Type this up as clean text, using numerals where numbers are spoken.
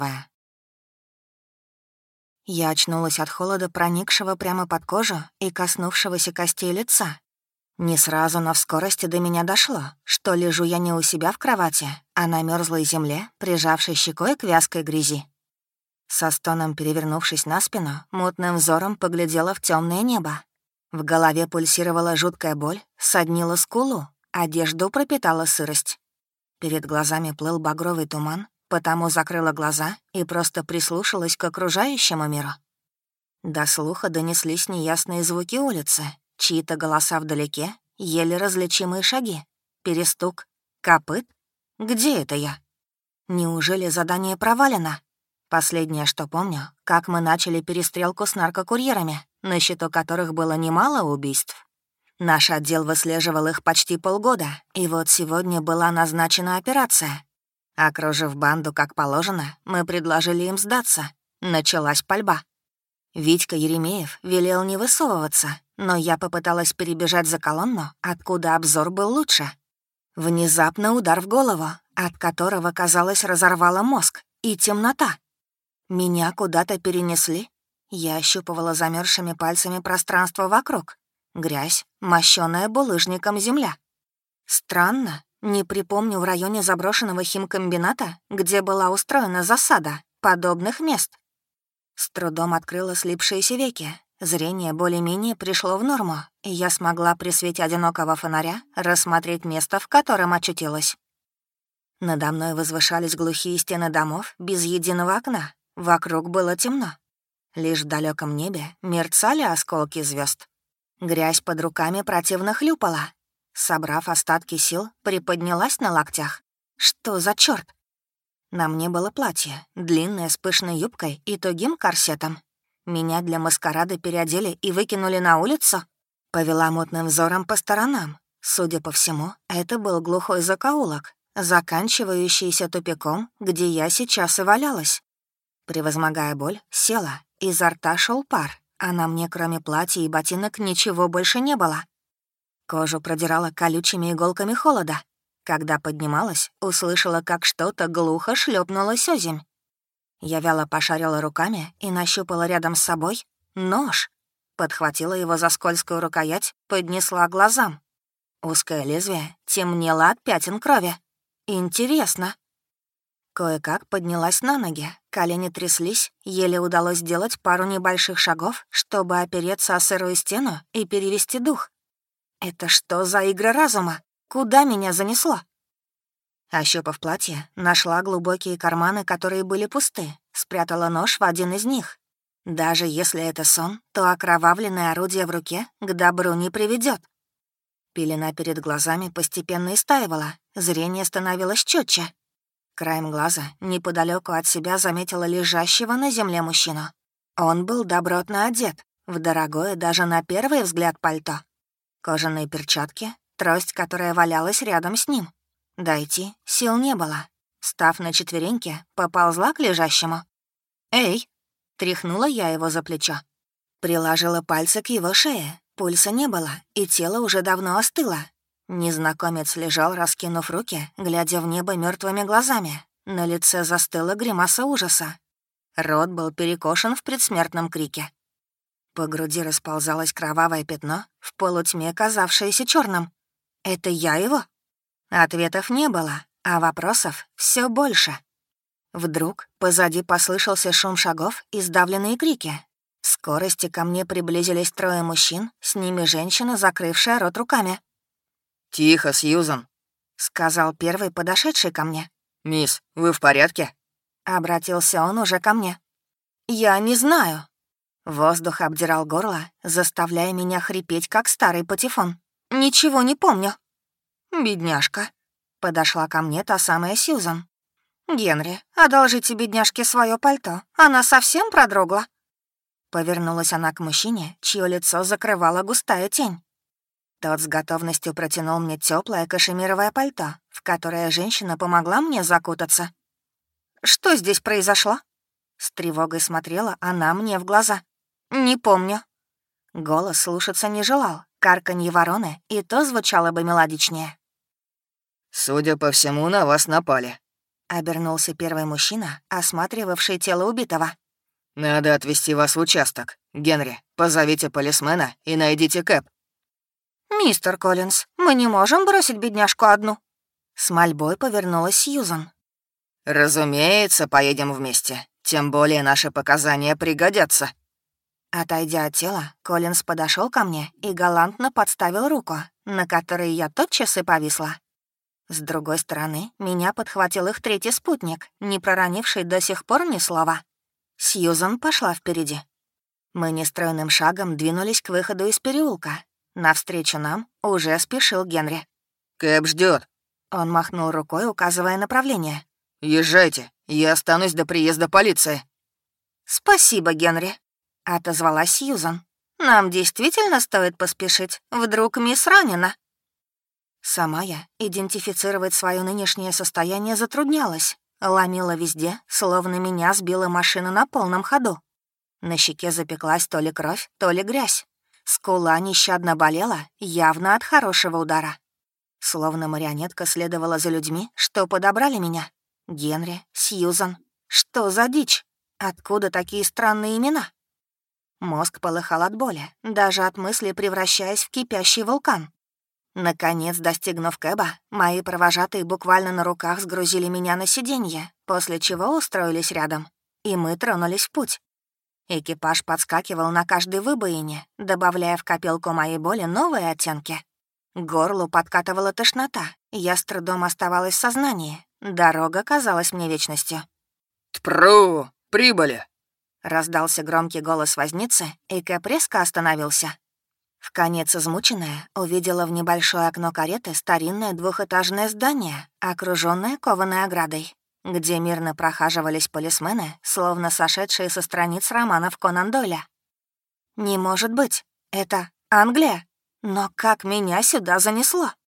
Я очнулась от холода, проникшего прямо под кожу и коснувшегося костей лица. Не сразу, но в скорости до меня дошло, что лежу я не у себя в кровати, а на мёрзлой земле, прижавшей щекой к вязкой грязи. Со стоном перевернувшись на спину, мутным взором поглядела в темное небо. В голове пульсировала жуткая боль, соднила скулу, одежду пропитала сырость. Перед глазами плыл багровый туман, потому закрыла глаза и просто прислушалась к окружающему миру. До слуха донеслись неясные звуки улицы, чьи-то голоса вдалеке, еле различимые шаги, перестук, копыт. Где это я? Неужели задание провалено? Последнее, что помню, как мы начали перестрелку с наркокурьерами, на счету которых было немало убийств. Наш отдел выслеживал их почти полгода, и вот сегодня была назначена операция. Окружив банду как положено, мы предложили им сдаться. Началась пальба. Витька Еремеев велел не высовываться, но я попыталась перебежать за колонну, откуда обзор был лучше. Внезапно удар в голову, от которого, казалось, разорвало мозг, и темнота. Меня куда-то перенесли. Я ощупывала замерзшими пальцами пространство вокруг. Грязь, мощёная булыжником земля. Странно, не припомню в районе заброшенного химкомбината, где была устроена засада, подобных мест. С трудом открыла слипшиеся веки. Зрение более-менее пришло в норму, и я смогла при свете одинокого фонаря рассмотреть место, в котором очутилась. Надо мной возвышались глухие стены домов без единого окна. Вокруг было темно. Лишь в далеком небе мерцали осколки звезд. Грязь под руками противно хлюпала. Собрав остатки сил, приподнялась на локтях. Что за чёрт? На мне было платье, длинное с пышной юбкой и тугим корсетом. Меня для маскарада переодели и выкинули на улицу. Повела мутным взором по сторонам. Судя по всему, это был глухой закоулок, заканчивающийся тупиком, где я сейчас и валялась. Превозмогая боль, села, изо рта шел пар, а на мне, кроме платья и ботинок, ничего больше не было. Кожу продирала колючими иголками холода. Когда поднималась, услышала, как что-то глухо шлепнулось озимь. Я вяло пошарила руками и нащупала рядом с собой нож. Подхватила его за скользкую рукоять, поднесла к глазам. Узкое лезвие темнело от пятен крови. Интересно. Кое-как поднялась на ноги, колени тряслись, еле удалось сделать пару небольших шагов, чтобы опереться о сырую стену и перевести дух. Это что за игры разума? Куда меня занесло? Ощупав платье, нашла глубокие карманы, которые были пусты, спрятала нож в один из них. Даже если это сон, то окровавленное орудие в руке к добру не приведет. Пелена перед глазами постепенно истаивала, зрение становилось четче. Краем глаза неподалеку от себя заметила лежащего на земле мужчину. Он был добротно одет, в дорогое даже на первый взгляд пальто. Кожаные перчатки, трость, которая валялась рядом с ним. Дойти сил не было. Став на четвереньки, поползла к лежащему. «Эй!» — тряхнула я его за плечо. Приложила пальцы к его шее. Пульса не было, и тело уже давно остыло. Незнакомец лежал, раскинув руки, глядя в небо мертвыми глазами. На лице застыла гримаса ужаса. Рот был перекошен в предсмертном крике. По груди расползалось кровавое пятно, в полутьме казавшееся черным. «Это я его?» Ответов не было, а вопросов все больше. Вдруг позади послышался шум шагов и сдавленные крики. В скорости ко мне приблизились трое мужчин, с ними женщина, закрывшая рот руками. «Тихо, Сьюзан», — сказал первый, подошедший ко мне. «Мисс, вы в порядке?» — обратился он уже ко мне. «Я не знаю». Воздух обдирал горло, заставляя меня хрипеть, как старый патефон. «Ничего не помню». «Бедняжка», — подошла ко мне та самая Сьюзан. «Генри, одолжите бедняжке свое пальто, она совсем продрогла». Повернулась она к мужчине, чье лицо закрывала густая тень. Тот с готовностью протянул мне теплое кашемировое пальто, в которое женщина помогла мне закутаться. «Что здесь произошло?» С тревогой смотрела она мне в глаза. «Не помню». Голос слушаться не желал, карканье вороны и то звучало бы мелодичнее. «Судя по всему, на вас напали», Обернулся первый мужчина, осматривавший тело убитого. «Надо отвезти вас в участок. Генри, позовите полисмена и найдите Кэп». «Мистер Коллинз, мы не можем бросить бедняжку одну». С мольбой повернулась Сьюзан. «Разумеется, поедем вместе. Тем более наши показания пригодятся». Отойдя от тела, Коллинз подошел ко мне и галантно подставил руку, на которой я тотчас и повисла. С другой стороны, меня подхватил их третий спутник, не проронивший до сих пор ни слова. Сьюзан пошла впереди. Мы нестройным шагом двинулись к выходу из переулка. Навстречу нам уже спешил Генри. «Кэп ждет. Он махнул рукой, указывая направление. «Езжайте, я останусь до приезда полиции». «Спасибо, Генри», — отозвалась Сьюзан. «Нам действительно стоит поспешить. Вдруг мисс ранена?» Сама я идентифицировать свое нынешнее состояние затруднялась. Ломила везде, словно меня сбила машина на полном ходу. На щеке запеклась то ли кровь, то ли грязь. Скула нещадно болела, явно от хорошего удара. Словно марионетка следовала за людьми, что подобрали меня. Генри, Сьюзан. Что за дичь? Откуда такие странные имена? Мозг полыхал от боли, даже от мысли превращаясь в кипящий вулкан. Наконец, достигнув Кэба, мои провожатые буквально на руках сгрузили меня на сиденье, после чего устроились рядом, и мы тронулись в путь. Экипаж подскакивал на каждой выбоине, добавляя в копилку моей боли новые оттенки. К горлу подкатывала тошнота, я с трудом оставалась в сознании. Дорога казалась мне вечностью. «Тпру! Прибыли!» Раздался громкий голос возницы, и Кэп резко остановился. Вконец измученная, увидела в небольшое окно кареты старинное двухэтажное здание, окружённое кованой оградой, где мирно прохаживались полисмены, словно сошедшие со страниц романов Конан Дойля. «Не может быть! Это Англия! Но как меня сюда занесло?»